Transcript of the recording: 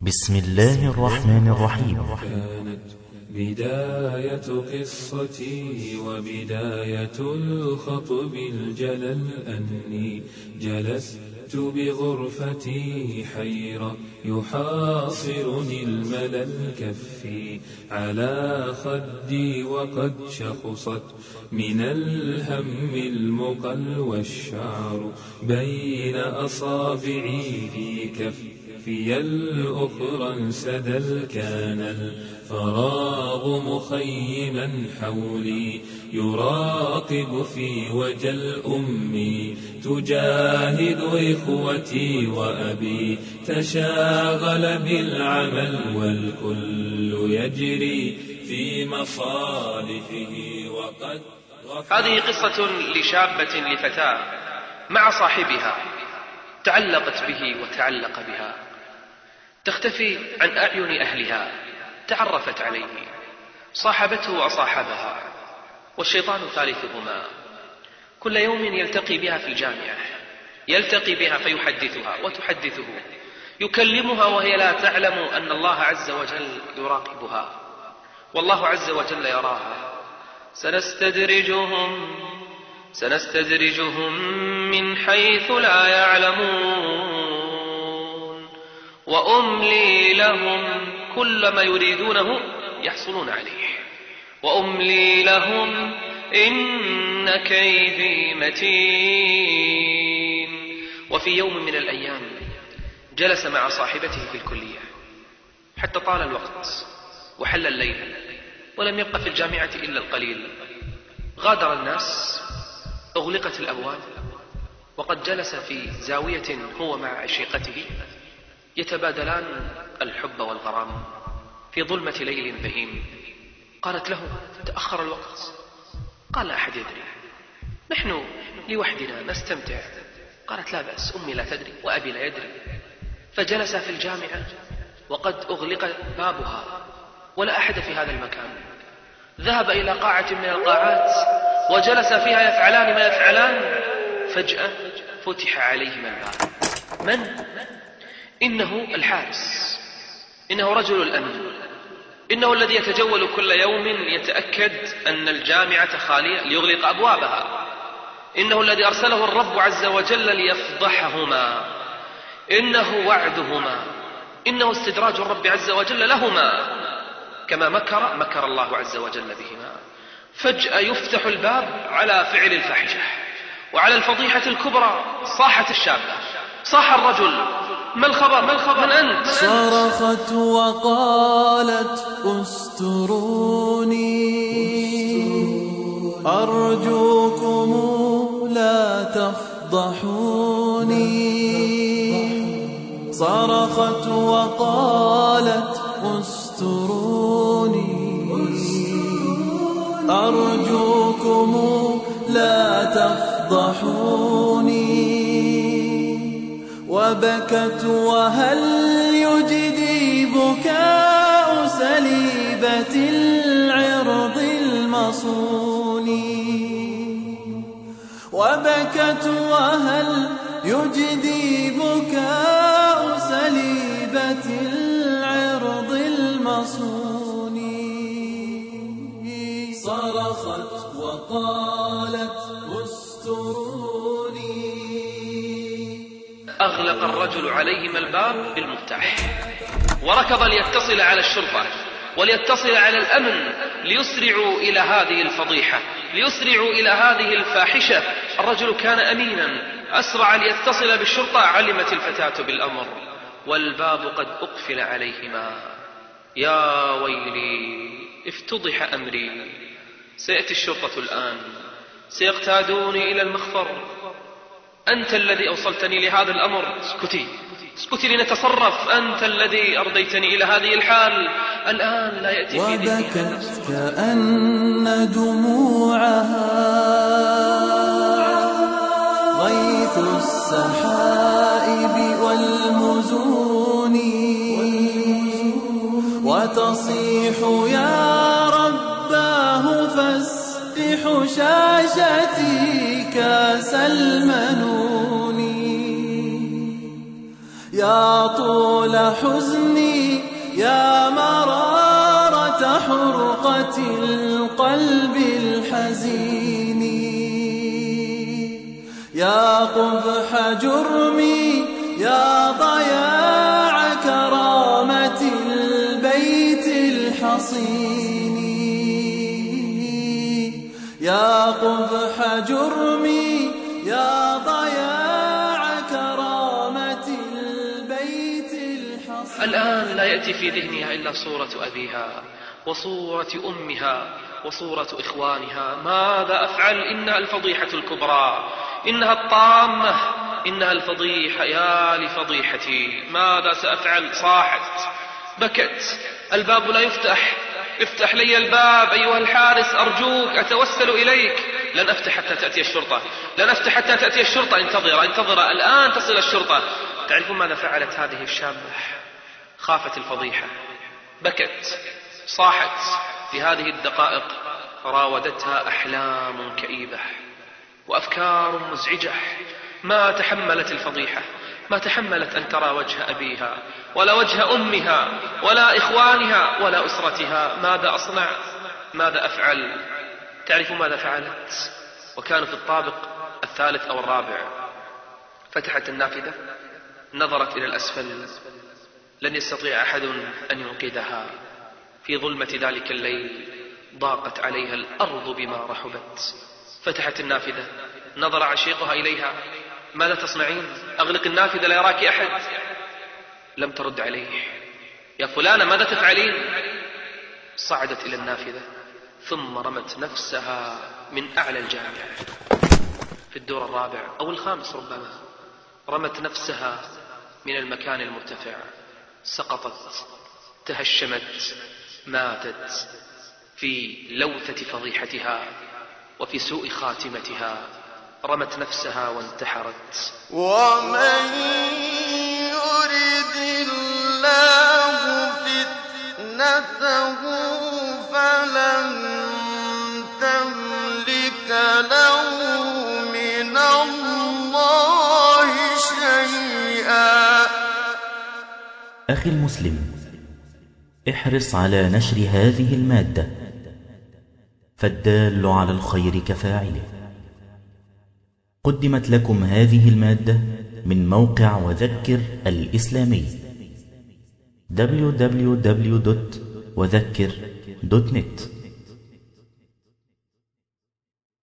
بسم الله الرحمن الرحيم. كانت بداية قصتي وبداية الخطب الجلل أني جلست بغرفتي حيرة يحاصرني الملل كفي على خدي وقد شخصت من الهم المقل والشعر بين أصابعي في كفي الأخرى انسدل. كان الفراغ مخيما حولي يراقب في وجه أمي تجاهد إخوتي وأبي تشاغل بالعمل والكل يجري في مصالحه وقد هذه قصة لشابة لفتاة مع صاحبها تعلقت به وتعلق بها، تختفي عن أعين أهلها، تعرفت عليه، صاحبته وصاحبها، والشيطان ثالثهما. كل يوم يلتقي بها في الجامعة، يلتقي بها فيحدثها وتحدثه، يكلمها وهي لا تعلم أن الله عز وجل يراقبها والله عز وجل يراها. سنستدرجهم من حيث لا يعلمون وأملي لهم. كل ما يريدونه يحصلون عليه. وأملي لهم إن كيدي متين. وفي يوم من الأيام جلس مع صاحبته في الكلية حتى طال الوقت وحل الليل ولم يبق في الجامعة إلا القليل. غادر الناس، أغلقت الأبواب، وقد جلس في زاوية هو مع عشيقته يتبادلان الحب والغرام في ظلمة ليل بهيم. قالت له: تأخر الوقت. قال: لا أحد يدري، نحن لوحدنا نستمتع. قالت: لا بأس، أمي لا تدري وأبي لا يدري. فجلس في الجامعة وقد أغلق بابها ولا أحد في هذا المكان. ذهب إلى قاعة من القاعات وجلس فيها يفعلان ما يفعلان. فجأة فتح عليهما الباب. من؟ إنه الحارس، إنه رجل الأمن، إنه الذي يتجول كل يوم يتأكد أن الجامعة خالية ليغلق أبوابها، إنه الذي أرسله الرب عز وجل ليفضحهما، إنه وعدهما، إنه استدراج الرب عز وجل لهما. كما مكر الله عز وجل بهما. فجأة يفتح الباب على فعل الفاحشة وعلى الفضيحة الكبرى. صاحت الشابة، صاح الرجل: ما الخبر؟ من أنت؟ صرخت وقالت: استروني، أرجوكم لا تفضحوني. صرخت وقالت: استروني، أرجوكم لا تفضحوني. وبكت وهل يجدي بكاء سليبة العرض المصون. وبكت وهل يجدي بكاء سليبة العرض المصون. صرخت وقالت: استروني. أغلق الرجل عليهما الباب بالمفتاح وركض ليتصل على الشرطة وليتصل على الأمن ليسرعوا إلى هذه الفضيحة، ليسرعوا إلى هذه الفاحشة. الرجل كان أمينا، أسرع ليتصل بالشرطة. علمت الفتاة بالأمر والباب قد أقفل عليهما. يا ويلي، افتضح أمري، سيأتي الشرطة الآن، سيقتادوني إلى المخفر. أنت الذي أوصلتني لهذا الأمر. اسكتي لنتصرف. أنت الذي أرديتني إلى هذه الحال. الآن لا يأتي في ذهني. وبكت كأن دموعها غيث السحائب والمزون، وتصيح: يا رباه فاسقح شاشتي كاس المنون. يا طول حزني يا مرارة حرقة القلب الحزين، يا قبح جرمي يا ضياع كرامة البيت الحصين، يا قبح جرمي يا ضياع كرامة البيت الحصين. الآن لا يأتي في ذهنها إلا صورة أبيها وصورة أمها وصورة إخوانها. ماذا أفعل؟ إنها الفضيحة الكبرى، إنها الطامة، إنها الفضيحة. يا لفضيحتي، ماذا سأفعل؟ صاحت، بكت، الباب لا يفتح، افتح لي الباب أيها الحارس أرجوك، أتوسل إليك. لن أفتح حتى تأتي الشرطة، لن أفتح حتى تأتي الشرطة، انتظر الآن تصل الشرطة. تعرفون ماذا فعلت هذه الشابة؟ خافت الفضيحة، بكت، صاحت. في هذه الدقائق راودتها أحلام كئيبة وأفكار مزعجة. ما تحملت الفضيحة، ما تحملت أن ترى وجه أبيها ولا وجه أمها ولا إخوانها ولا أسرتها. ماذا أصنع؟ ماذا أفعل؟ تعرفوا ماذا فعلت؟ وكانوا في الطابق الثالث أو الرابع. فتحت النافذة، نظرت إلى الأسفل، لن يستطيع أحد أن ينقذها. في ظلمة ذلك الليل ضاقت عليها الأرض بما رحبت. فتحت النافذة، نظر عشيقها إليها. ماذا تصنعين؟ أغلق النافذة لا يراك أحد. لم ترد عليه. يا فلانة ماذا تفعلين؟ صعدت إلى النافذة ثم رمت نفسها من أعلى الجامع في الدور الرابع أو الخامس ربما. رمت نفسها من المكان المرتفع، سقطت، تهشمت، ماتت في لوثة فضيحتها وفي سوء خاتمتها. رمت نفسها وانتحرت. ومن يرد الله فتنته فلن تملك له من الله شيئا. أخي المسلم، احرص على نشر هذه المادة، فالدال على الخير كفاعله. قدمت لكم هذه المادة من موقع وذكر الإسلامي www.وذكر.net.